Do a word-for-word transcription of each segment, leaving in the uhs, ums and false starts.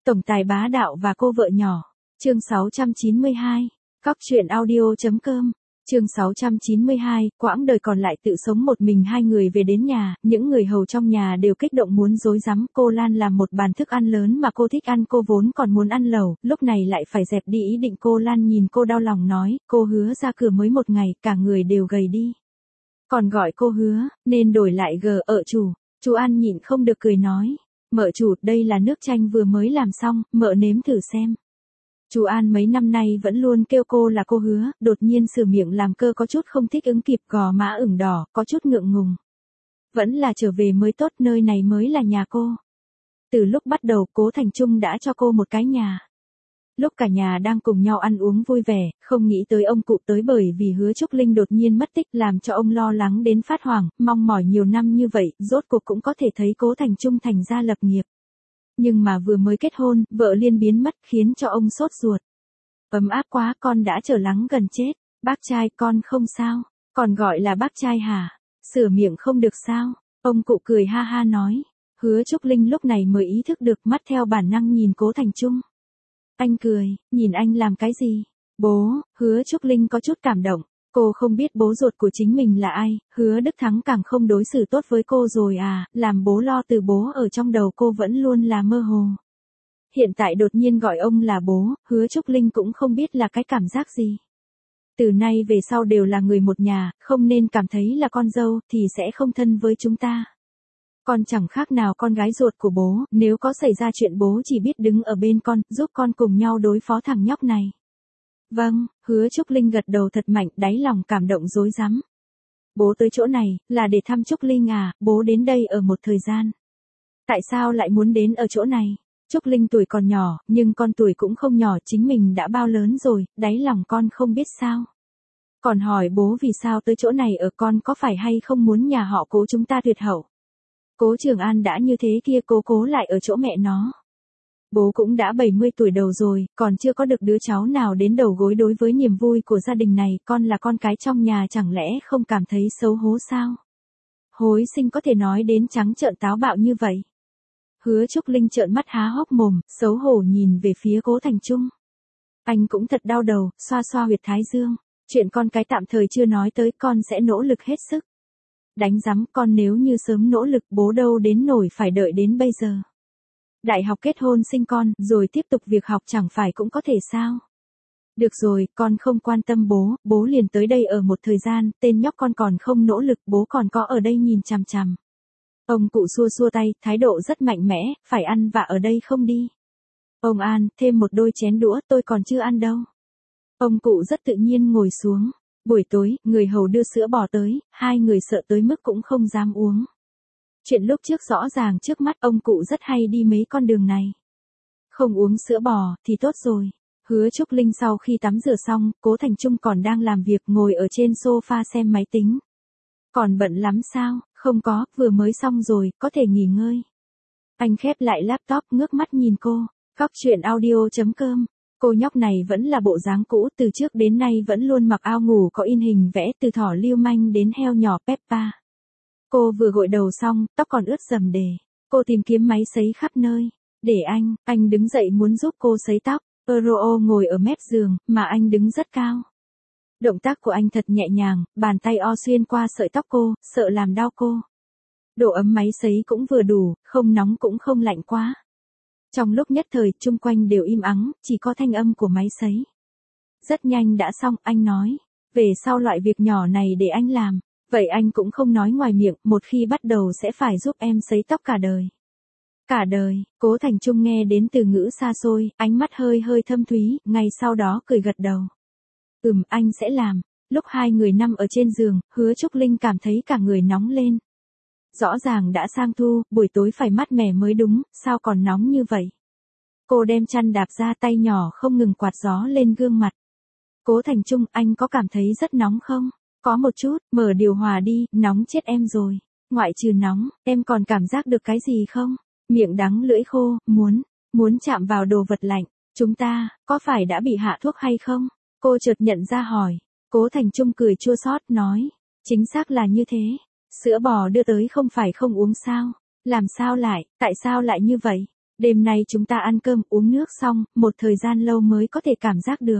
Tổng tài bá đạo và cô vợ nhỏ. Chương sáu trăm chín mươi hai. Cóc truyện audio.com. Chương sáu trăm chín mươi hai, quãng đời còn lại tự sống một mình hai người về đến nhà, những người hầu trong nhà đều kích động muốn rối rắm, cô Lan làm một bàn thức ăn lớn mà cô thích ăn, cô vốn còn muốn ăn lẩu, lúc này lại phải dẹp đi ý định. Cô Lan nhìn cô đau lòng nói, cô Hứa ra cửa mới một ngày, cả người đều gầy đi. Còn gọi cô Hứa, nên đổi lại gờ ợ chủ. Chú An nhịn không được cười nói, mợ chủ, đây là nước chanh vừa mới làm xong, mợ nếm thử xem. Chú An mấy năm nay vẫn luôn kêu cô là cô Hứa, đột nhiên sửa miệng làm cơ có chút không thích ứng kịp, gò má ửng đỏ, có chút ngượng ngùng. Vẫn là trở về mới tốt, nơi này mới là nhà cô. Từ lúc bắt đầu Cố Thành Trung đã cho cô một cái nhà. Lúc cả nhà đang cùng nhau ăn uống vui vẻ, không nghĩ tới ông cụ tới, bởi vì Hứa Trúc Linh đột nhiên mất tích làm cho ông lo lắng đến phát hoảng, mong mỏi nhiều năm như vậy, rốt cuộc cũng có thể thấy Cố Thành Trung thành gia lập nghiệp. Nhưng mà vừa mới kết hôn, vợ liên biến mất khiến cho ông sốt ruột. Ấm áp quá, con đã trở lắng gần chết. Bác trai, con không sao. Còn gọi là bác trai hả? Sửa miệng không được sao? Ông cụ cười ha ha nói. Hứa Trúc Linh lúc này mới ý thức được, mắt theo bản năng nhìn Cố Thành Trung. Anh cười, nhìn anh làm cái gì? Bố. Hứa Trúc Linh có chút cảm động. Cô không biết bố ruột của chính mình là ai, Hứa Đức Thắng càng không đối xử tốt với cô rồi à, làm bố lo từ bố ở trong đầu cô vẫn luôn là mơ hồ. Hiện tại đột nhiên gọi ông là bố, Hứa Trúc Linh cũng không biết là cái cảm giác gì. Từ nay về sau đều là người một nhà, không nên cảm thấy là con dâu thì sẽ không thân với chúng ta. Con chẳng khác nào con gái ruột của bố, nếu có xảy ra chuyện bố chỉ biết đứng ở bên con, giúp con cùng nhau đối phó thằng nhóc này. Vâng, Hứa Trúc Linh gật đầu thật mạnh, đáy lòng cảm động rối rắm. Bố tới chỗ này, là để thăm Trúc Linh à, bố đến đây ở một thời gian. Tại sao lại muốn đến ở chỗ này? Trúc Linh tuổi còn nhỏ, nhưng con tuổi cũng không nhỏ, chính mình đã bao lớn rồi, đáy lòng con không biết sao. Còn hỏi bố vì sao tới chỗ này ở, con có phải hay không muốn nhà họ Cố chúng ta tuyệt hậu. Cố Trường An đã như thế kia, Cố Cố lại ở chỗ mẹ nó. Bố cũng đã bảy mươi tuổi đầu rồi, còn chưa có được đứa cháu nào đến đầu gối, đối với niềm vui của gia đình này, con là con cái trong nhà chẳng lẽ không cảm thấy xấu hổ sao? Hối sinh có thể nói đến trắng trợn táo bạo như vậy. Hứa Trúc Linh trợn mắt há hốc mồm, xấu hổ nhìn về phía Cố Thành Trung. Anh cũng thật đau đầu, xoa xoa huyệt thái dương. Chuyện con cái tạm thời chưa nói tới, con sẽ nỗ lực hết sức. Đánh rắm, con nếu như sớm nỗ lực bố đâu đến nổi phải đợi đến bây giờ. Đại học kết hôn sinh con, rồi tiếp tục việc học chẳng phải cũng có thể sao? Được rồi, con không quan tâm bố, bố liền tới đây ở một thời gian, tên nhóc con còn không nỗ lực, bố còn có ở đây nhìn chằm chằm. Ông cụ xua xua tay, thái độ rất mạnh mẽ, phải ăn vạ ở đây không đi. Ông An, thêm một đôi chén đũa, tôi còn chưa ăn đâu. Ông cụ rất tự nhiên ngồi xuống. Buổi tối, người hầu đưa sữa bò tới, hai người sợ tới mức cũng không dám uống. Chuyện lúc trước rõ ràng trước mắt, ông cụ rất hay đi mấy con đường này. Không uống sữa bò, thì tốt rồi. Hứa Trúc Linh sau khi tắm rửa xong, Cố Thành Trung còn đang làm việc, ngồi ở trên sofa xem máy tính. Còn bận lắm sao? Không có, vừa mới xong rồi, có thể nghỉ ngơi. Anh khép lại laptop, ngước mắt nhìn cô. Cóc truyện audio.com. Cô nhóc này vẫn là bộ dáng cũ, từ trước đến nay vẫn luôn mặc áo ngủ có in hình vẽ, từ thỏ lưu manh đến heo nhỏ Peppa. Cô vừa gội đầu xong, tóc còn ướt rầm rề. Cô tìm kiếm máy sấy khắp nơi. Để anh, anh đứng dậy muốn giúp cô sấy tóc. Euro ngồi ở mép giường, mà anh đứng rất cao. Động tác của anh thật nhẹ nhàng, bàn tay o xuyên qua sợi tóc cô, sợ làm đau cô. Độ ấm máy sấy cũng vừa đủ, không nóng cũng không lạnh quá. Trong lúc nhất thời, chung quanh đều im ắng, chỉ có thanh âm của máy sấy. Rất nhanh đã xong, anh nói. Về sau loại việc nhỏ này để anh làm. Vậy anh cũng không nói ngoài miệng, một khi bắt đầu sẽ phải giúp em sấy tóc cả đời. Cả đời, Cố Thành Trung nghe đến từ ngữ xa xôi, ánh mắt hơi hơi thâm thúy, ngay sau đó cười gật đầu. Ừm, anh sẽ làm. Lúc hai người nằm ở trên giường, Hứa Trúc Linh cảm thấy cả người nóng lên. Rõ ràng đã sang thu, buổi tối phải mát mẻ mới đúng, sao còn nóng như vậy? Cô đem chăn đạp ra, tay nhỏ không ngừng quạt gió lên gương mặt. Cố Thành Trung, anh có cảm thấy rất nóng không? Có một chút, mở điều hòa đi, nóng chết em rồi. Ngoại trừ nóng, em còn cảm giác được cái gì không? Miệng đắng lưỡi khô, muốn, muốn chạm vào đồ vật lạnh. Chúng ta, có phải đã bị hạ thuốc hay không? Cô chợt nhận ra hỏi. Cố Thành Trung cười chua xót nói. Chính xác là như thế. Sữa bò đưa tới không phải không uống sao? Làm sao lại, tại sao lại như vậy? Đêm nay chúng ta ăn cơm uống nước xong, một thời gian lâu mới có thể cảm giác được.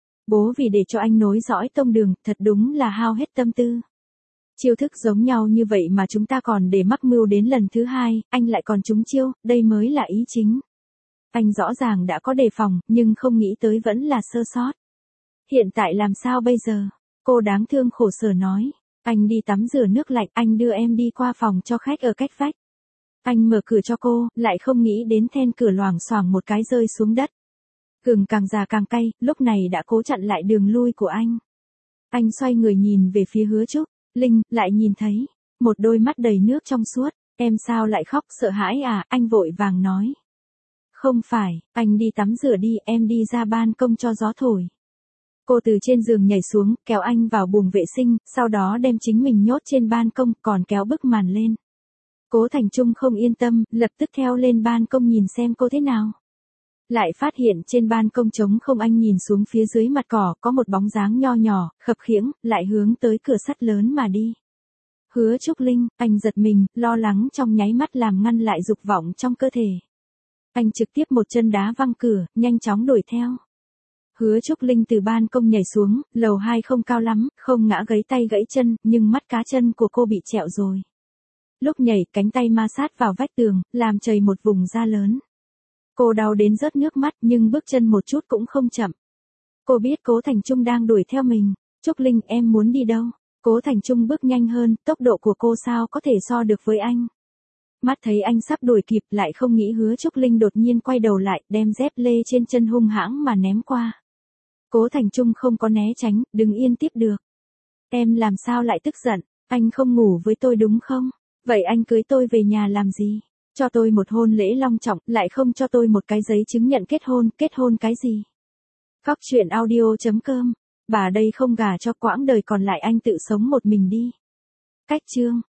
Bố vì để cho anh nối dõi tông đường, thật đúng là hao hết tâm tư. Chiêu thức giống nhau như vậy mà chúng ta còn để mắc mưu đến lần thứ hai, anh lại còn trúng chiêu, đây mới là ý chính. Anh rõ ràng đã có đề phòng, nhưng không nghĩ tới vẫn là sơ sót. Hiện tại làm sao bây giờ? Cô đáng thương khổ sở nói. Anh đi tắm rửa nước lạnh, anh đưa em đi qua phòng cho khách ở cách vách. Anh mở cửa cho cô, lại không nghĩ đến then cửa loảng xoảng một cái rơi xuống đất. Gừng càng già càng cay, lúc này đã cố chặn lại đường lui của anh. Anh xoay người nhìn về phía Hứa Trúc, Linh, lại nhìn thấy một đôi mắt đầy nước trong suốt. Em sao lại khóc, sợ hãi à? Anh vội vàng nói. Không phải, anh đi tắm rửa đi, em đi ra ban công cho gió thổi. Cô từ trên giường nhảy xuống, kéo anh vào buồng vệ sinh, sau đó đem chính mình nhốt trên ban công, còn kéo bức màn lên. Cố Thành Trung không yên tâm, lập tức theo lên ban công nhìn xem cô thế nào. Lại phát hiện trên ban công trống không, anh nhìn xuống phía dưới mặt cỏ, có một bóng dáng nho nhỏ, khập khiễng, lại hướng tới cửa sắt lớn mà đi. Hứa Trúc Linh, anh giật mình, lo lắng trong nháy mắt làm ngăn lại dục vọng trong cơ thể. Anh trực tiếp một chân đá văng cửa, nhanh chóng đuổi theo. Hứa Trúc Linh từ ban công nhảy xuống, lầu hai không cao lắm, không ngã gãy tay gãy chân, nhưng mắt cá chân của cô bị trẹo rồi. Lúc nhảy, cánh tay ma sát vào vách tường, làm chảy một vùng da lớn. Cô đau đến rớt nước mắt, nhưng bước chân một chút cũng không chậm. Cô biết Cố Thành Trung đang đuổi theo mình. Trúc Linh, em muốn đi đâu? Cố Thành Trung bước nhanh hơn, tốc độ của cô sao có thể so được với anh. Mắt thấy anh sắp đuổi kịp, lại không nghĩ Hứa Trúc Linh đột nhiên quay đầu lại, đem dép lê trên chân hung hãng mà ném qua. Cố Thành Trung không có né tránh, đứng yên tiếp được. Em làm sao lại tức giận? Anh không ngủ với tôi đúng không? Vậy anh cưới tôi về nhà làm gì? Cho tôi một hôn lễ long trọng, lại không cho tôi một cái giấy chứng nhận kết hôn, kết hôn cái gì? Cóc truyện audio chấm com. Bà đây không gả cho, quãng đời còn lại anh tự sống một mình đi. Cách chương.